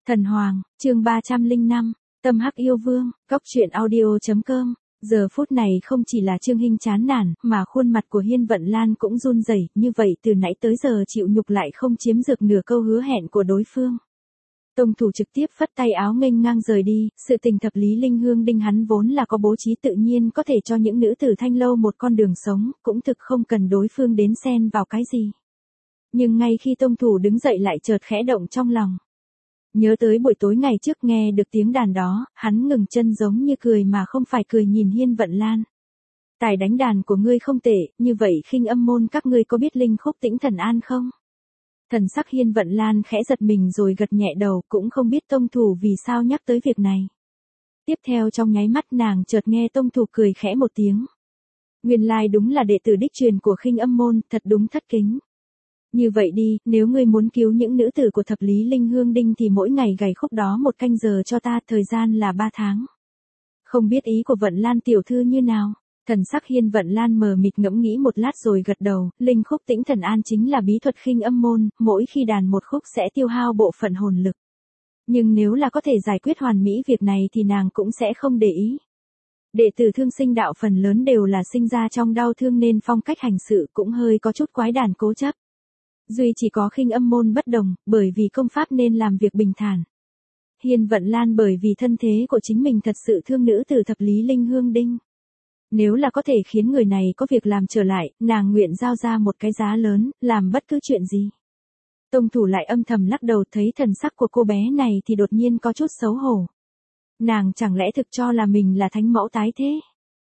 Thần Hoàng, chương 305, Tâm Hắc Yêu Vương, Cóc truyện audio.com. Giờ phút này không chỉ là Trương Hinh chán nản, mà khuôn mặt của Hiên Vận Lan cũng run rẩy, như vậy từ nãy tới giờ chịu nhục lại không chiếm được nửa câu hứa hẹn của đối phương. Tông thủ trực tiếp phất tay áo nghênh ngang rời đi, sự tình thập lý linh hương đinh hắn vốn là có bố trí tự nhiên có thể cho những nữ tử thanh lâu một con đường sống, cũng thực không cần đối phương đến xen vào cái gì. Nhưng ngay khi tông thủ đứng dậy lại chợt khẽ động trong lòng. Nhớ tới buổi tối ngày trước nghe được tiếng đàn đó, hắn ngừng chân giống như cười mà không phải cười nhìn Hiên Vận Lan. Tài đánh đàn của ngươi không tệ, như vậy khinh âm môn các ngươi có biết linh khúc Tĩnh Thần An không? Thần sắc Hiên Vận Lan khẽ giật mình rồi gật nhẹ đầu, cũng không biết tông thủ vì sao nhắc tới việc này. Tiếp theo trong nháy mắt nàng chợt nghe tông thủ cười khẽ một tiếng. Nguyên lai đúng là đệ tử đích truyền của khinh âm môn, thật đúng thất kính. Như vậy đi, nếu ngươi muốn cứu những nữ tử của thập lý linh hương đinh thì mỗi ngày gảy khúc đó 1 canh giờ cho ta, thời gian là 3 tháng. Không biết ý của Vận Lan tiểu thư như nào? Thần sắc Hiên Vận Lan mờ mịt ngẫm nghĩ một lát rồi gật đầu, linh khúc Tĩnh Thần An chính là bí thuật khinh âm môn, mỗi khi đàn một khúc sẽ tiêu hao bộ phận hồn lực. Nhưng nếu là có thể giải quyết hoàn mỹ việc này thì nàng cũng sẽ không để ý. Đệ tử thương sinh đạo phần lớn đều là sinh ra trong đau thương nên phong cách hành sự cũng hơi có chút quái đản cố chấp. Duy chỉ có khinh âm môn bất đồng, bởi vì công pháp nên làm việc bình thản. Hiên Vận Lan bởi vì thân thế của chính mình thật sự thương nữ tử thập lý linh hương đinh. Nếu là có thể khiến người này có việc làm trở lại, nàng nguyện giao ra một cái giá lớn, làm bất cứ chuyện gì. Tông thủ lại âm thầm lắc đầu, thấy thần sắc của cô bé này thì đột nhiên có chút xấu hổ. Nàng chẳng lẽ thực cho là mình là thánh mẫu tái thế?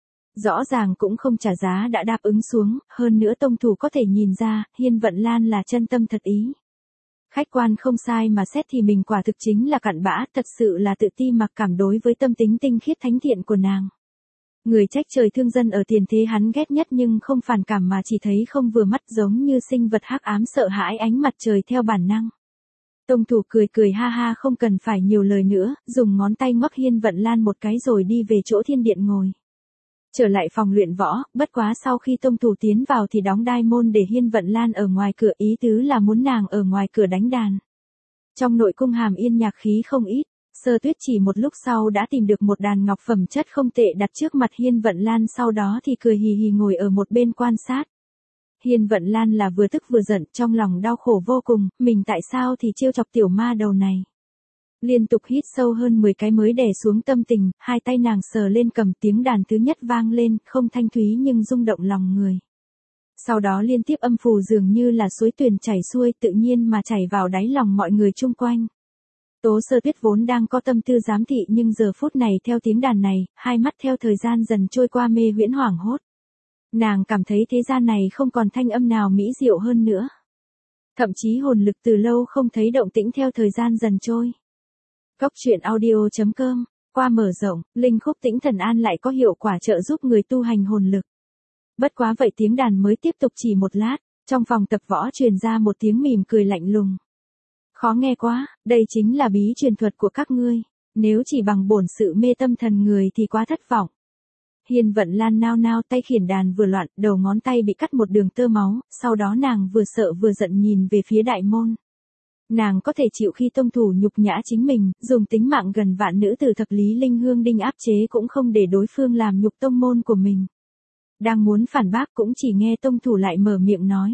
Rõ ràng cũng không trả giá đã đáp ứng xuống, hơn nữa tông thủ có thể nhìn ra, Hiên Vận Lan là chân tâm thật ý. Khách quan không sai mà xét thì mình quả thực chính là cặn bã, thật sự là tự ti mặc cảm đối với tâm tính tinh khiết thánh thiện của nàng. Người trách trời thương dân ở tiền thế hắn ghét nhất nhưng không phản cảm mà chỉ thấy không vừa mắt, giống như sinh vật hắc ám sợ hãi ánh mặt trời theo bản năng. Tông thủ cười cười ha ha, không cần phải nhiều lời nữa, dùng ngón tay ngoắc Hiên Vận Lan một cái rồi đi về chỗ thiên điện ngồi. Trở lại phòng luyện võ, bất quá sau khi tông thủ tiến vào thì đóng đai môn để Hiên Vận Lan ở ngoài cửa, ý tứ là muốn nàng ở ngoài cửa đánh đàn. Trong nội cung hàm yên nhạc khí không ít, Sơ Tuyết chỉ một lúc sau đã tìm được một đàn ngọc phẩm chất không tệ đặt trước mặt Hiên Vận Lan, sau đó thì cười hì hì ngồi ở một bên quan sát. Hiên Vận Lan là vừa tức vừa giận, trong lòng đau khổ vô cùng, mình tại sao thì trêu chọc tiểu ma đầu này. Liên tục hít sâu hơn 10 cái mới đè xuống tâm tình, hai tay nàng sờ lên cầm, tiếng đàn thứ nhất vang lên, không thanh thúy nhưng rung động lòng người. Sau đó liên tiếp âm phù dường như là suối tuyền chảy xuôi tự nhiên mà chảy vào đáy lòng mọi người chung quanh. Tố Sơ Tuyết vốn đang có tâm tư giám thị nhưng giờ phút này theo tiếng đàn này, hai mắt theo thời gian dần trôi qua mê huyễn hoảng hốt. Nàng cảm thấy thế gian này không còn thanh âm nào mỹ diệu hơn nữa. Thậm chí hồn lực từ lâu không thấy động tĩnh theo thời gian dần trôi. Cóc truyện audio.com, qua mở rộng, linh khúc Tĩnh Thần An lại có hiệu quả trợ giúp người tu hành hồn lực. Bất quá vậy tiếng đàn mới tiếp tục chỉ một lát, trong phòng tập võ truyền ra một tiếng mỉm cười lạnh lùng. Khó nghe quá, đây chính là bí truyền thuật của các ngươi, nếu chỉ bằng bổn sự mê tâm thần người thì quá thất vọng. Hiên Vận Lan nao nao, tay khiển đàn vừa loạn, đầu ngón tay bị cắt một đường tơ máu, sau đó nàng vừa sợ vừa giận nhìn về phía đại môn. Nàng có thể chịu khi tông thủ nhục nhã chính mình, dùng tính mạng gần vạn nữ tử thập lý linh hương đinh áp chế cũng không để đối phương làm nhục tông môn của mình. Đang muốn phản bác cũng chỉ nghe tông thủ lại mở miệng nói.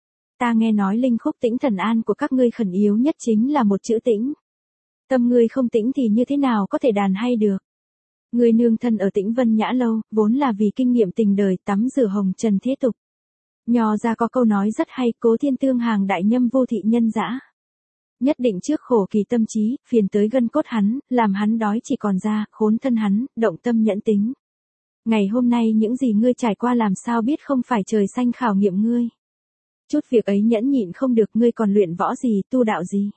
Ta nghe nói linh khúc Tĩnh Thần An của các ngươi khẩn yếu nhất chính là một chữ tĩnh. Tâm ngươi không tĩnh thì như thế nào có thể đàn hay được. Ngươi nương thân ở Tĩnh Vân Nhã Lâu, vốn là vì kinh nghiệm tình đời tắm rửa hồng trần thế tục. Nho ra có câu nói rất hay, cố thiên tương hàng đại nhâm vô thị nhân dã. Nhất định trước khổ kỳ tâm trí, phiền tới gân cốt hắn, làm hắn đói chỉ còn da, khốn thân hắn, động tâm nhẫn tính. Ngày hôm nay những gì ngươi trải qua làm sao biết không phải trời xanh khảo nghiệm ngươi. Chút việc ấy nhẫn nhịn không được, ngươi còn luyện võ gì, tu đạo gì.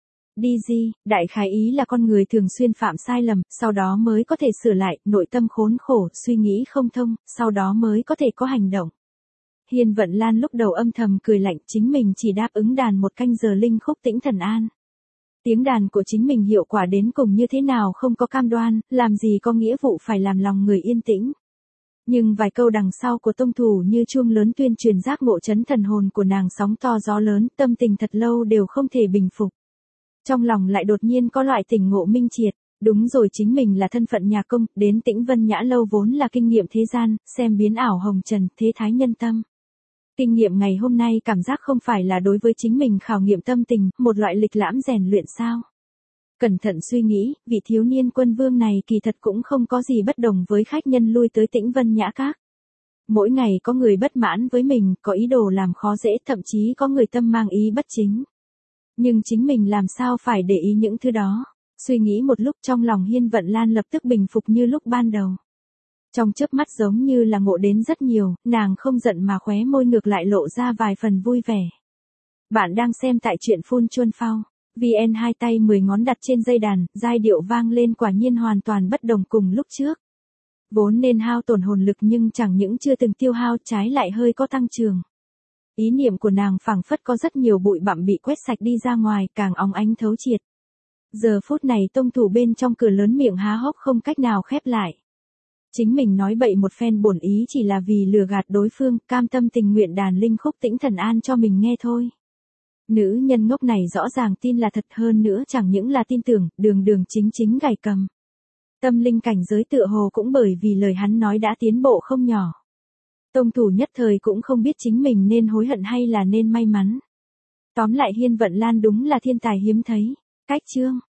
Đi gì, đại khái ý là con người thường xuyên phạm sai lầm, sau đó mới có thể sửa lại, nội tâm khốn khổ, suy nghĩ không thông, sau đó mới có thể có hành động. Hiên Vận Lan lúc đầu âm thầm cười lạnh, chính mình chỉ đáp ứng đàn 1 canh giờ linh khúc Tĩnh Thần An. Tiếng đàn của chính mình hiệu quả đến cùng như thế nào không có cam đoan, làm gì có nghĩa vụ phải làm lòng người yên tĩnh. Nhưng vài câu đằng sau của tông thủ như chuông lớn tuyên truyền giác ngộ chấn thần hồn của nàng, sóng to gió lớn, tâm tình thật lâu đều không thể bình phục. Trong lòng lại đột nhiên có loại tỉnh ngộ minh triệt. Đúng rồi, chính mình là thân phận nhà công, đến Tĩnh Vân Nhã lâu vốn là kinh nghiệm thế gian, xem biến ảo hồng trần, thế thái nhân tâm. Kinh nghiệm ngày hôm nay cảm giác không phải là đối với chính mình khảo nghiệm tâm tình, một loại lịch lãm rèn luyện sao? Cẩn thận suy nghĩ, vị thiếu niên quân vương này kỳ thật cũng không có gì bất đồng với khách nhân lui tới Tĩnh Vân Nhã Các. Mỗi ngày có người bất mãn với mình, có ý đồ làm khó dễ, thậm chí có người tâm mang ý bất chính. Nhưng chính mình làm sao phải để ý những thứ đó? Suy nghĩ một lúc trong lòng Hiên Vận Lan lập tức bình phục như lúc ban đầu. Trong chớp mắt giống như là ngộ đến rất nhiều, nàng không giận mà khóe môi ngược lại lộ ra vài phần vui vẻ. Bạn đang xem tại truyện Phun Chuân Phao. VN hai tay 10 ngón đặt trên dây đàn, giai điệu vang lên quả nhiên hoàn toàn bất đồng cùng lúc trước. Vốn nên hao tổn hồn lực nhưng chẳng những chưa từng tiêu hao, trái lại hơi có tăng trưởng. Ý niệm của nàng phảng phất có rất nhiều bụi bặm bị quét sạch đi ra ngoài, càng óng ánh thấu triệt. Giờ phút này tông thủ bên trong cửa lớn miệng há hốc không cách nào khép lại. Chính mình nói bậy một phen bổn ý chỉ là vì lừa gạt đối phương, cam tâm tình nguyện đàn linh khúc Tĩnh Thần An cho mình nghe thôi. Nữ nhân ngốc này rõ ràng tin là thật, hơn nữa chẳng những là tin tưởng, đường đường chính chính gảy cầm. Tâm linh cảnh giới tựa hồ cũng bởi vì lời hắn nói đã tiến bộ không nhỏ. Tông thủ nhất thời cũng không biết chính mình nên hối hận hay là nên may mắn. Tóm lại Hiên Vận Lan đúng là thiên tài hiếm thấy. Cách chương